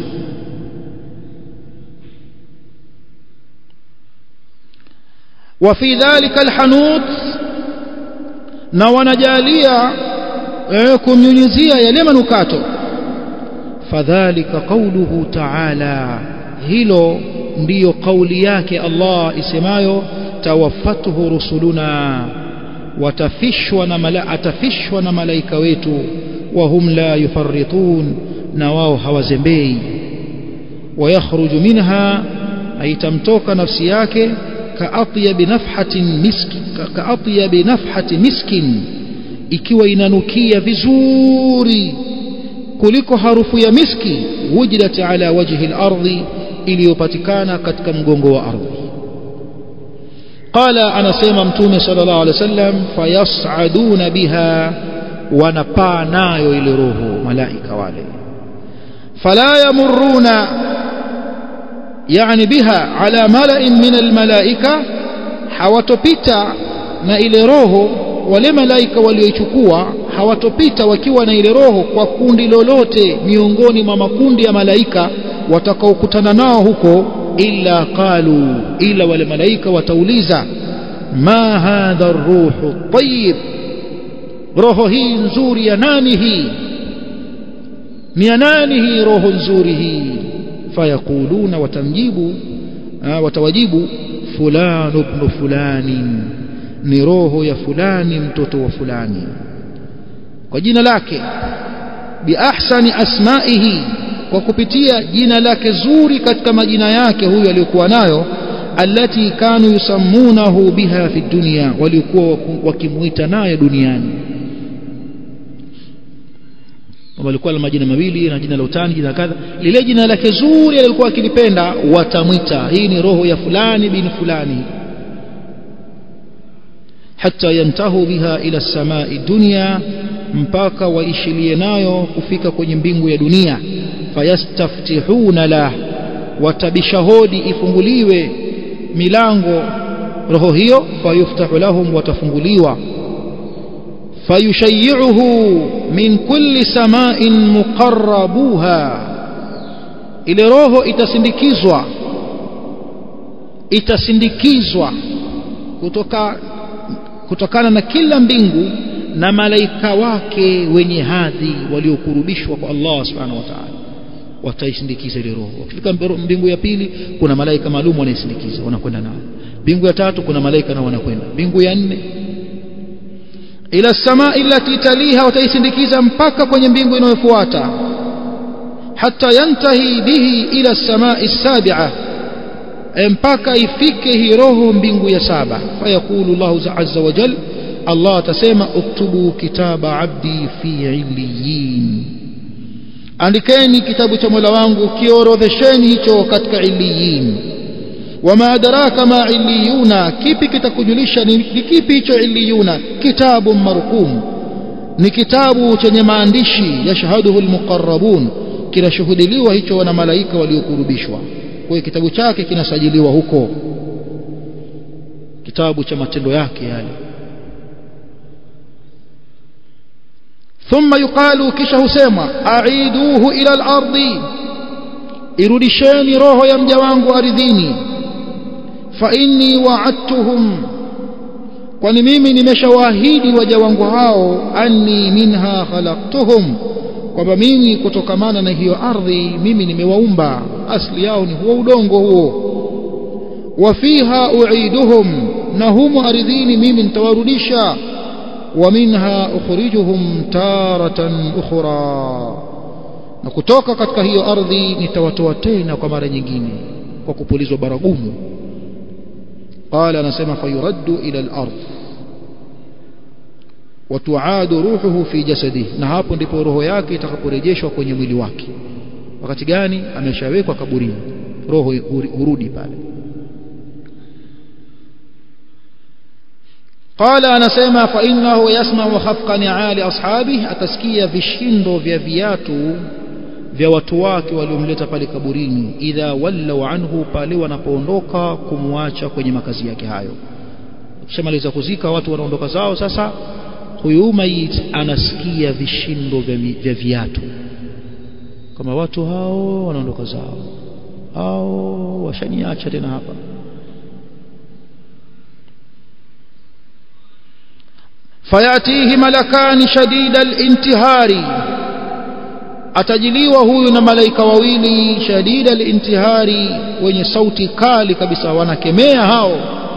Wa fi dhalika alhanut, na wanajalia kumnyunyizia yale manukato. Fadhalika qawluhu ta'ala, hilo ndiyo kauli yake Allah isemayo tawaffatuhu rusuluna, atafishwa na malaika wetu, wa hum la yufarritun, na wao hawazembei. Wa yakhruju minha, aitamtoka nafsi yake kaatyab nafhati miskin, ikiwa inanukia vizuri kuliko harufu ya miski, wujidat ala wajhi al-ardhi, iliyopatikana katika mgongo wa ardhi. Qala, anasema mtume sallallahu alaihi wasallam, fayas'aduna biha, wanapaa nayo ile roho malaika wale. Fala yamurruna yani biha ala mala'in min almalaika, hawatopita na ile roho wale malaika walioichukua, hawatopita wakiwa na ile roho kwa kundi lolote miongoni mwa makundi ya malaika watakaokutana nao huko, illa qalu, ila wale malaika watauliza, ma hadha ar-ruhu tayyib, roho hii nzuri ya nani hii, ni ya nani hii roho nzuri hii? Fayakuluna, watawajibu fulani ibn fulani, ni roho ya fulani mtoto wa fulani, kwa jina lake, bi ahsani asma'ihi, kwa kupitia jina lake zuri katika majina yake huyo aliyokuwa nayo, allati kanu yusammunahu biha fi dunya, walikuwa wakimuita nayo duniani. Walikuwa na majina mawili, na jina la utani, jina kadha, lile jina lake zuri alikuwa akilipenda watamwita, hii ni roho ya fulani bin fulani. Hatta yantahu biha ila samai dunya, mpaka waishilie nayo kufika kwenye mbingu ya dunia. Fayastaftihuna la, watabisha hodi ifunguliwe milango roho hiyo, fayuftahu lahum, watafunguliwa. Fayushayyi'uhu min kulli sama'in muqarrabuha, ile roho itasindikizwa kutokana na kila mbingu na malaika wake wenye hadhi waliokurubishwa kwa Allah subhanahu wa ta'ala. Wataisindikiza ile roho. Wakifika mbingu ya pili kuna malaika maalum wanaisindikiza, wanakwenda nao. Mbingu ya tatu kuna malaika nao wanakwenda. Mbingu ya nne ila samai allati taliha, wataisindikiza mpaka kwenye mbingu inayofuata. Hatta yantahi bihi ila samai as-sabi'a, mpaka ifike hii roho mbingu ya saba. Fayaqulu Allahu azza wa jalla, Allah atasema uktubu kitaba abdi fi illiyin, andikeni kitabu cha Mola wangu, kiorodhesheni hicho katika illiyin. Wama adraka ma illiyuna, kipi kitakujulisha ni kipi hicho illiyuna? Kitabu marqum, ni kitabu chenye maandishi, yashhaduhu almuqarrabun, kinashuhudiliwa hicho na malaika waliokurubishwa. Kwa hiyo kitabu chake kinasajiliwa huko, kitabu cha matendo yake yale. Thumma yuqalu, kisha husema, aiduhu ila al-ardi, irudisheni roho ya mja wangu ardhini. Fa inni wa'adtuhum, kwani mimi nimeshawaahidi waja wangu hao, anni minha khalaqtuhum, kwamba mimi kutokamana na hiyo ardhi mimi nimewaumba, asili yao ni huo udongo huo. Wa fiha u'iduhum, na humo ardhini mimi nitawarudisha. Wa minha ukhrijuhum taratan ukhra, na kutoka katika hiyo ardhi nitawatoa tena kwa mara nyingine kwa kupulizwa baragumu. Qala, anasema fayuraddu ila al-ardh wa tu'adu ruhuhu fi jasadihi, na hapo ndipo roho yake itakaporejeshwa kwenye mwili wake. Wakati gani? Ameshawekwa kaburini, roho hurudi pale. Qala, anasema fa innahu yasma'u khafqa ni'ali ashabihi, atasikia vishindo vya viatu vya watu wake waliomleta pale kaburini. Idha wallau anhu, pale wanapoondoka kumwacha kwenye makazi yake hayo. Kishamaliza kuzika watu wanaondoka zao, sasa huyu mayit anasikia vishindo vya viatu, kama watu hao wanaondoka zao, hao washaniacha tena hapa. Fayatihi malakani shadida al-intihari, atajiliwa huyu na malaika wawili shadida al-intihari, wenye sauti kali kabisa, wanakemea hao.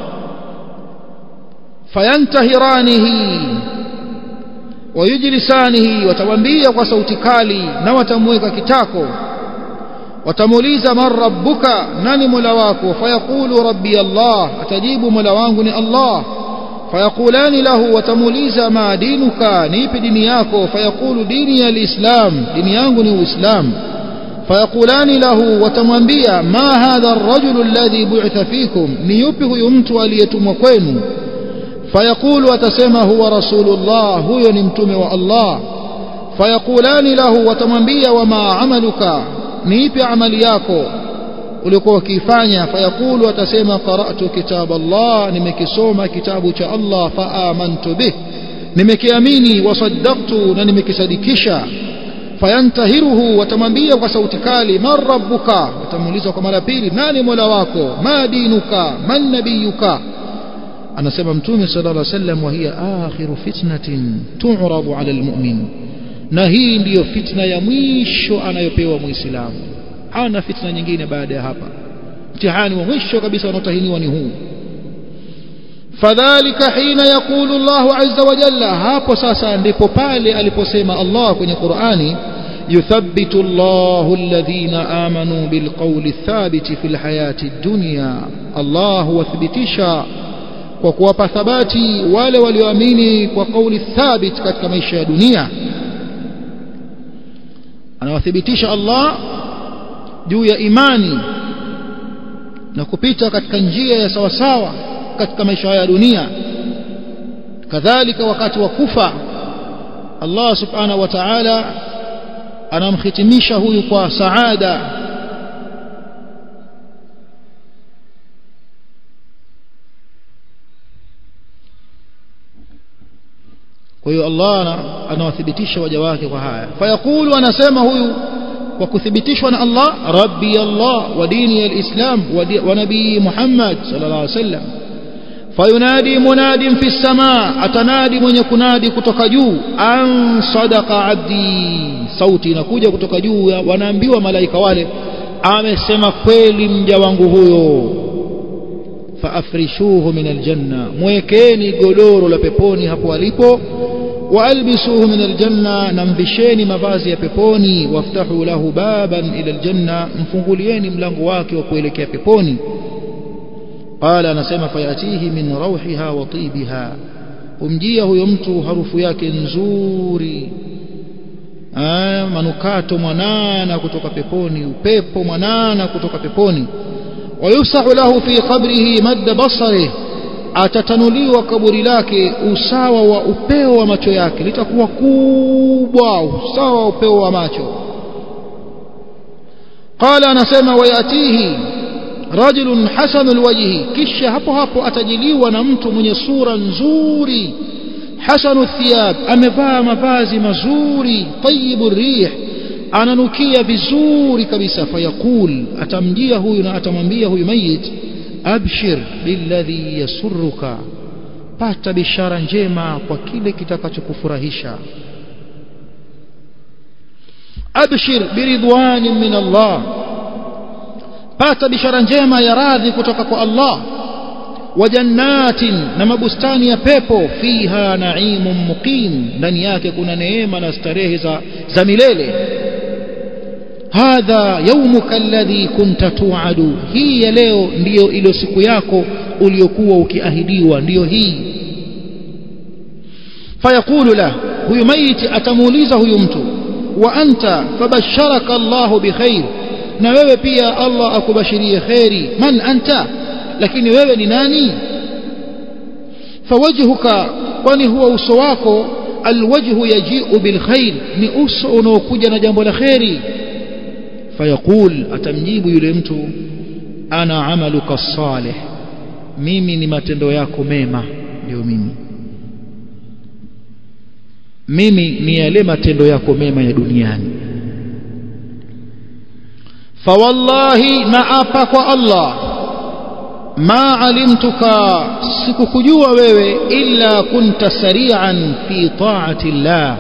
Fayantahiranihi wa yujlisanihi, watamwambia kwa sauti kali na watamweka kitako. Watamuuliza man rabbuka, nani mola wako? Fayaqulu rabbi Allah, atajibu mola wangu ni Allah. Fayaqulani lahu, watamuuliza ma dinuka, nipi dini yako? Fayaqulu dini ya al-islam, dini yangu ni uislam. Fayaqulani lahu, watamwambia ma hadha ar-rajulu alladhi bu'itha fikum, ni yupi huyu mtu aliyetumwa kwenu? Fayaqulu, atasema huwa rasulullah, huyo ni mtume wa Allah. Fayaqulani lahu, watamwambia wama amaluka, ni ipi amali yako ulikuwa ukifanya? Fayaqulu, atasema qara'tu kitab Allah, nimekisoma kitabu cha Allah. Fa amantu bih, nimekiamini. Wa saddaqtu, na nimekisadikisha. Fayantahiruhu, watamwambia kwa sauti kali man rabbuka, watamuuliza kwa mara pili nani mola wako? Ma dinuka, man nabiyuka? Anasema mtume sallallahu alaihi wasallam, wa hiya akhiru fitnatin tu'radu 'ala almu'min, na hii ndiyo fitna ya mwisho anayopewa muislamu. Hana fitna nyingine baada ya hapa. Mtihani wa mwisho kabisa unaotahiniwa ni huu. Fadhalika hina yaqulu Allahu azza wa jalla, hapo sasa ndipo pale aliposema Allah kwenye Qur'ani, yuthabbitu Allahu alladhina amanu bilqawli thabiti fil hayati dunya, Allah huwathibitisha kwa kuwapa thabati wale walioamini kwa kauli thabit katika maisha ya dunia. Anawathibitisha Allah juu ya imani na kupita katika njia ya sawa sawa katika maisha ya dunia. Kadhalika wakati wa kufa, Allah subhanahu wa ta'ala anamhitimisha huyu kwa saada. Kwa hiyo Allah anawathibitisha waja wake kwa haya. Fayaqulu, anasema huyu kwa kuthibitishwa na Allah, rabbi Allah wa dini al-Islam wa nabii Muhammad sallallahu alaihi wasallam. Fayunadi munadin fi samaa, atanadi mwenye kunadi kutoka juu, an sadaqa abdi. Sauti inakuja kutoka juu, wanaambiwa malaika wale, amesema kweli mja wangu huyo. Faafrishuhu min aljanna, mwekeni godoro la peponi hapo alipo. Waalbisuhu min aljanna, namvisheni mavazi ya peponi. Waftahu lahu baban ila aljanna, mfungulieni mlango wake wa kuelekea peponi. Qala, anasema fayatihi min rawhiha wa tibiha, umjia huyo mtu harufu yake nzuri, manukato mwanana kutoka peponi, upepo mwanana kutoka peponi. Wayusahu lahu fi qabrihi madda basarihi, atatanuliwa kaburi lake usawa wa upeo wa macho yake, litakuwa kubwa usawa wa upeo wa macho. Qala, anasema wayatihi rajulun hasanul wajhi, kisha hapo hapo atajiliwa na mtu mwenye sura nzuri, hasanu thiyab, amevaa mavazi mazuri, tayyibur rih, ananukia vizuri kabisa. Fayaqul, atamjia huyu na atamwambia huyu mayit, abshir billadhi yasurruka, pata bishara njema kwa kile kitakachokufurahisha. Abshir biridwanin min Allah, pata bishara njema ya radhi kutoka kwa Allah. Wa jannatin, na mabustani ya pepo, fiha naimun muqim, ndani yake kuna neema na starehe za milele. Hadha yawmuka alladhi kunta tu'adu, hii ya leo ndiyo ile siku yako uliyokuwa ukiahidiwa, ndiyo hii. Fayaqulu la, huyu maiti atamuuliza huyu mtu, wa anta fabasharaka Allahu bikhair, na wewe pia Allah akubashirie khairi. Man anta, lakini wewe ni nani? Fawajhuka, kwani huwa uso wako, alwajhu yaji'u bilkhair, ni uso unaokuja na jambo la khairi. Fayaqul, atamjibu yule mtu, ana amaluka salih, mimi ni matendo yako mema, ndio mimi ni yale matendo yako mema ya duniani. Fawallahi, naapa kwa Allah, ma alimtuka, sikukujua wewe, illa kunta sari'an fi ta'ati Allah,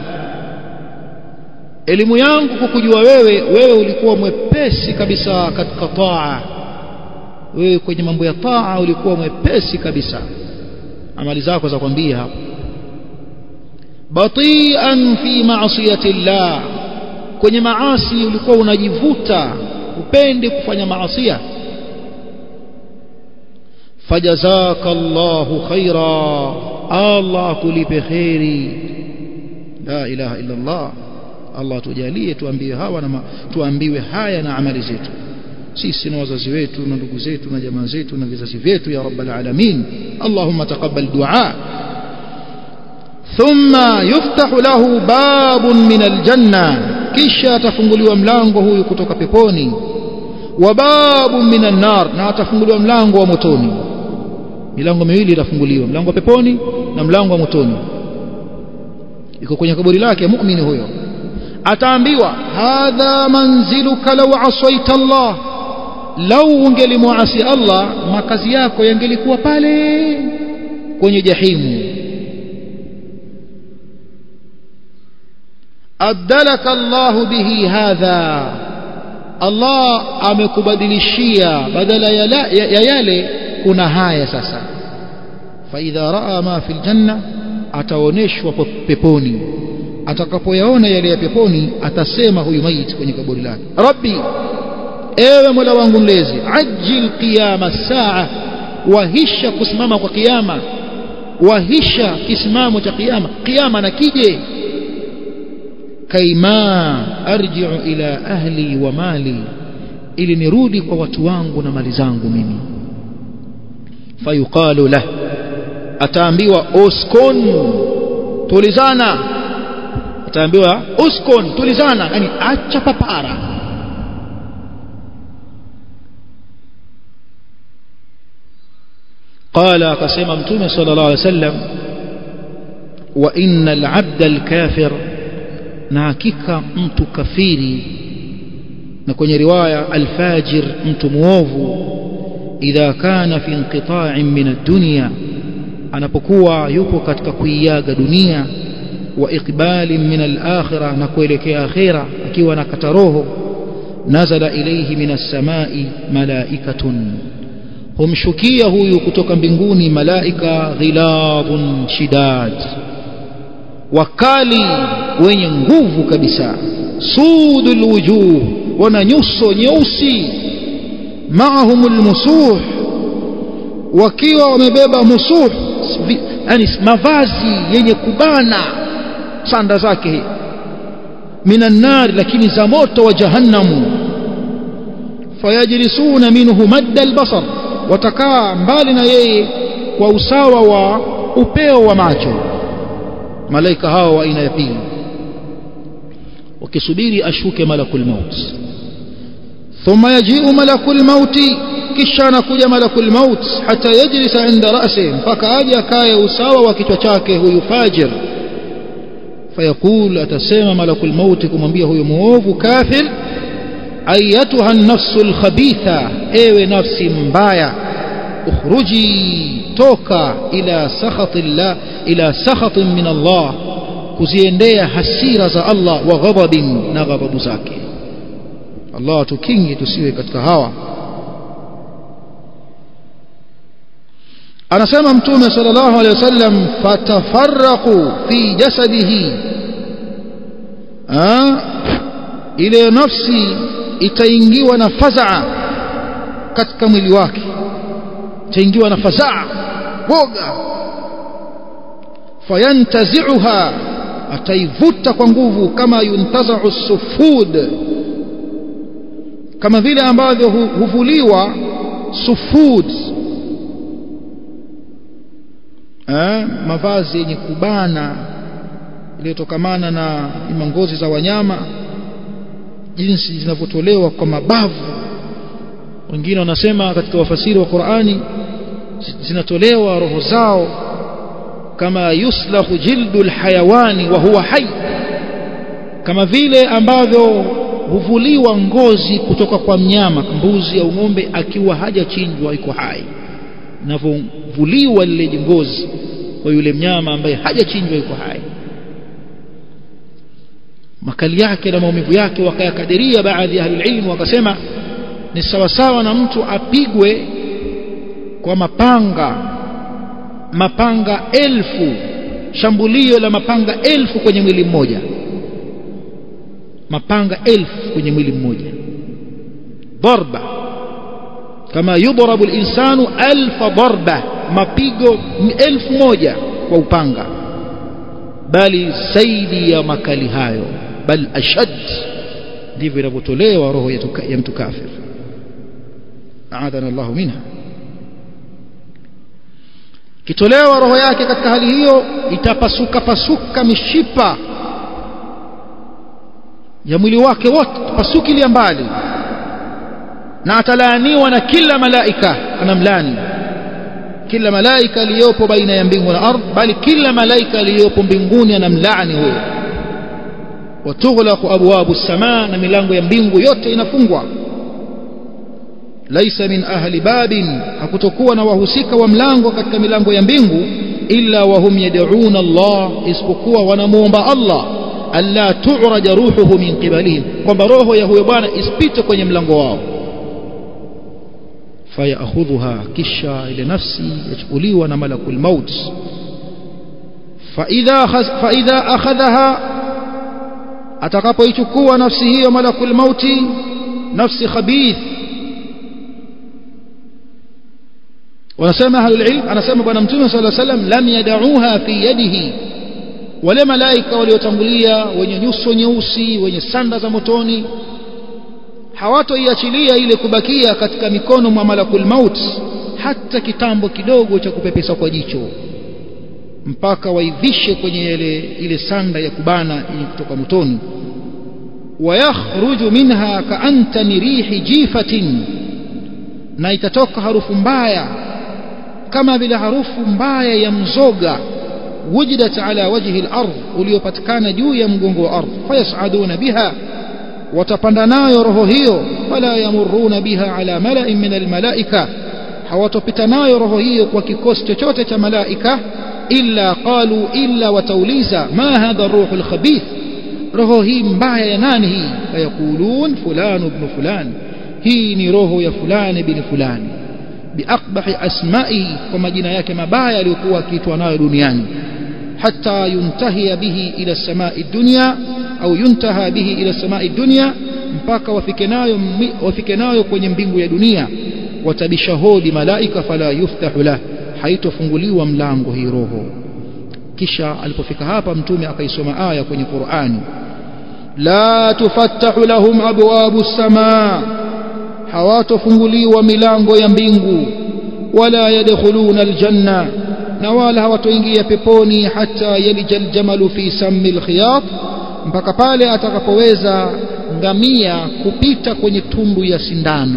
elimu yangu kukujua wewe ulikuwa mwepesi kabisa katika taa, wewe kwenye mambo ya taa ulikuwa mwepesi kabisa, amali zako za kwambia hapo. Bati'an fi ma'siyati Allah, kwenye maasi ulikuwa unajivuta, upende kufanya maasiya. Fajazaka Allahu khaira, Allah kulipe khairi. La ilaha illa Allah. Allah tujalie tuambiwe haya na amali zetu, sisi na wazazi wetu na ndugu zetu na jamaa zetu na vizazi vyetu, ya rabbal alamin. Allahumma taqabbal du'a. Thumma yuftahu lahu babun min aljanna, kisha atafunguliwa mlango huyu kutoka peponi. Wa babun min an-nar, na atafunguliwa mlango wa motoni. Milango miwili itafunguliwa, mlango wa peponi na mlango wa motoni, iko kwenye kaburi lake muumini huyo. Ataambiwa, hadha manziluka law asaita Allah, lau ungelimuasi Allah makazi yako yangelikuwa pale kwenye jahimu. Abdalaka Allahu bihi hadha, Allah amekubadilishia badala ya yale kuna haya sasa. Fa idha raa ma fil janna, ataoneshwa peponi. Atakapoyaona yale ya peponi, atasema huyu maiti kwenye kaburi lake, rabbi, ewe Mola wangu mlezi, ajil qiyama saa, wahisha kusimama kwa kiyama, wahisha kisimamo cha kiyama, kiyama na kije. Kaima arji'u ila ahli wa mali, ili nirudi kwa watu wangu na mali zangu mimi. Fayuqalu lah, ataambiwa uskun, tulizana, ataambiwa uskun, tulizana, yani acha papara. qala, akasema mtume sallallahu alaihi wasallam, wa innal abda alkafir, na hakika mtu kafiri, na kwenye riwaya alfajir, mtu muovu, idha kana fi inqita'in min ad-dunya, anapokuwa yupo katika kuiaga dunia, wa iqbalin min al-akhirah, na kuelekea akhira, akiwa na kataroho, nazala ilayhi min as-samai malaikatun, humshukia huyu kutoka mbinguni malaika ghiladun shidad, wakali wenye nguvu kabisa, sudul wujuh, wana nyuso nyeusi, maahumul musuh, wakiwa wamebeba musuh, yani mavazi yenye kubana sanda zake, minan nar, lakini za moto wa jahannamu. Fayajlisuna minhu madda albasar, watakaa mbali na yeye kwa usawa wa upeo wa macho. Malaika hao wa aina ya pili wakisubiri ashuke malakul maut. Thumma yaji'u malakul maut, kisha anakuja malakul maut, hata yajlisa inda ra'si, mpaka aje akae usawa wa kichwa chake huyu fajir. Fayaqul, atasema malakul maut kumwambia huyu muovu kafir, ayatuha an-nafsul khabitha, ewe nafsi mbaya, ukhruji, toka, ila sakhatillah, ila sakhatin min Allah, kuziendea hasira za Allah, wa ghadabin, na ghadabu zake. Allah tukingi tusiwe katika hawa. Anasema mtume sallallahu alaihi wasallam, fatafarraqu fi jasadihi, ile nafsi itaingiwa na fazaa katika mwili wake, itaingiwa na fazaa, woga. Fayantazi'uha, ataivuta kwa nguvu, kama yuntaza'u sufud, kama vile ambavyo huvuliwa sufud, mavazi yenye kubana iliyotokamana na ngozi za wanyama, jinsi zinavyotolewa kwa mabavu. Wengine wanasema katika wafasiri wa Qur'ani, zinatolewa roho zao kama yuslahu jildul hayawani wa huwa hai, kama vile ambavyo huvuliwa ngozi kutoka kwa mnyama, mbuzi au ng'ombe, akiwa hajachinjwa iko hai, navovuliwa lile ngozi kwa yule mnyama ambaye hajachinjwa iko hai. Makali yake na maumivu yake wakayakadiria baadhi ya ahlul ilm, wakasema ni sawa sawa na mtu apigwe kwa mapanga 1000, shambulio la mapanga 1000 kwenye mwili mmoja, mapanga 1000 kwenye mwili mmoja, darba kama yudrabu al-insanu 1000 darba, mapigo 1000 kwa upanga, bali zaidi ya makali hayo, bal ashad, ndivyo inavyotolewa roho ya mtu kafir. Aadana Allahu minha. Kitolewa roho yake katika hali hiyo, itapasuka mishipa ya mwili wake wote, pasukilia mbali, na atalaaniwa na kila malaika, anamlani kila malaika aliyopo baina ya mbingu na ardhi, bali kila malaika aliyopo mbinguni anamlaani huyo. Watughlaqu abwabu as-samaa, na milango ya mbingu yote inafungwa. Laisa min ahli babin, hakutokuwa na wahusika wa mlango katika milango ya mbingu, illa wahum yad'una Allah, isipokuwa wanamuomba Allah, alla tu'raja ruhuhu min qibalihim, kwamba roho ya huyo bwana isipite kwenye mlango wao. Fayakhudhuha, kisha ile nafsi yachukuliwa na malakul maut. Fa idha akhadhaha, atakapoichukua nafsi hiyo malakul mauti, nafsi khabith. Wanasema ahlul ilm, anasema bwana mtume sallallahu alaihi wasallam, lam yad'uha fi yadihi, wale malaika waliotangulia wenye nyuso nyeusi, wenye sanda za motoni, hawatoiachilia ile kubakia katika mikono mwa malakul maut hata kitambo kidogo cha kupepesa kwa jicho. mpaka waivishe kwenye ile sanda ya kubana kutoka motoni. Wayakhruju minha ka'antani rihi jifatin, na itatoka harufu mbaya kama vile harufu mbaya ya mzoga, wujidat ala wajhi al-ardh, uliopatikana juu ya mgongo wa ardhi. Fayasaduna biha, watapanda nayo roho hiyo. Wala yamuruna biha ala mala'in min al-malaika, hawatopita nayo roho hiyo kwa kikosi chochote cha malaika. Illa qalu, illa watauliza, ma hadha ar-ruhul khabith, roho hii mbaya ya nani hii? Fayakulun fulan ibn fulan, hii ni roho ya fulani bin fulani, biaqbahi asma'i, kwa majina yake mabaya aliyokuwa akiitwa nayo duniani. Hatta yuntahi bihi ila samai dunya, au yuntaha bihi ila samai dunya, mpaka wafike nayo kwenye mbingu ya dunia. Watabishahudi malaika, fala yuftahu lah, haitofunguliwa mlango hii roho. Kisha alipofika hapa mtume akaisoma aya kwenye Qur'ani, la tufattahu lahum abwabu samaa, hawatofunguliwa milango ya mbingu. Wala yadkhuluna aljanna, na wala hawatoingia peponi. Hata yalija aljamalu fi sammi alkhiyat, mpaka pale atakapoweza ngamia kupita kwenye tundu ya sindano.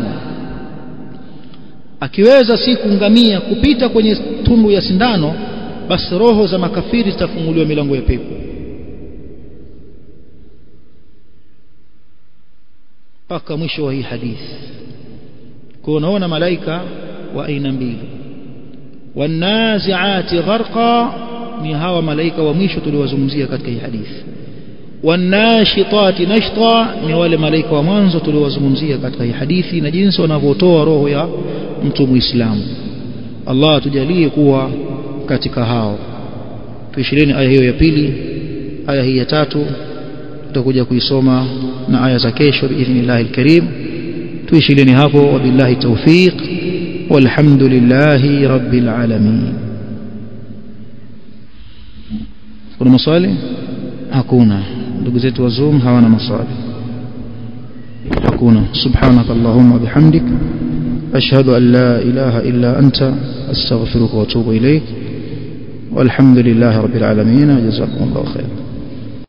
Akiweza siku ngamia kupita kwenye tundu ya sindano, basi roho za makafiri zitafunguliwa milango ya pepo. Paka mwisho wa hii hadithi. Kwa unaona malaika wa aina mbili. Wanazi'ati gharqa, ni hawa malaika wa mwisho tuliowazungumzia katika hii hadithi. Wanashitati nashta, ni wale malaika wa mwanzo tuliowazungumzia katika hii hadithi, na jinsi wanavyotoa roho ya mtu Muislamu. Allah tujalie kuwa katika hao. Tuishireni aya hiyo ya pili. Aya hii ya tatu tutakuja kuisoma na aya za kesho biidhnillahil karim. Tuishireni hapo, wabillahi tawfiq, walhamdulillahi rabbil alamin. Kuna maswali? Hakuna. Ndugu zetu wa Zoom hawana maswali. Hakuna. Subhanakallahumma bihamdik, ashhadu an la ilaha illa anta, astaghfiruka wa atubu ilayk. والحمد لله رب العالمين. جزاكم الله خيرا.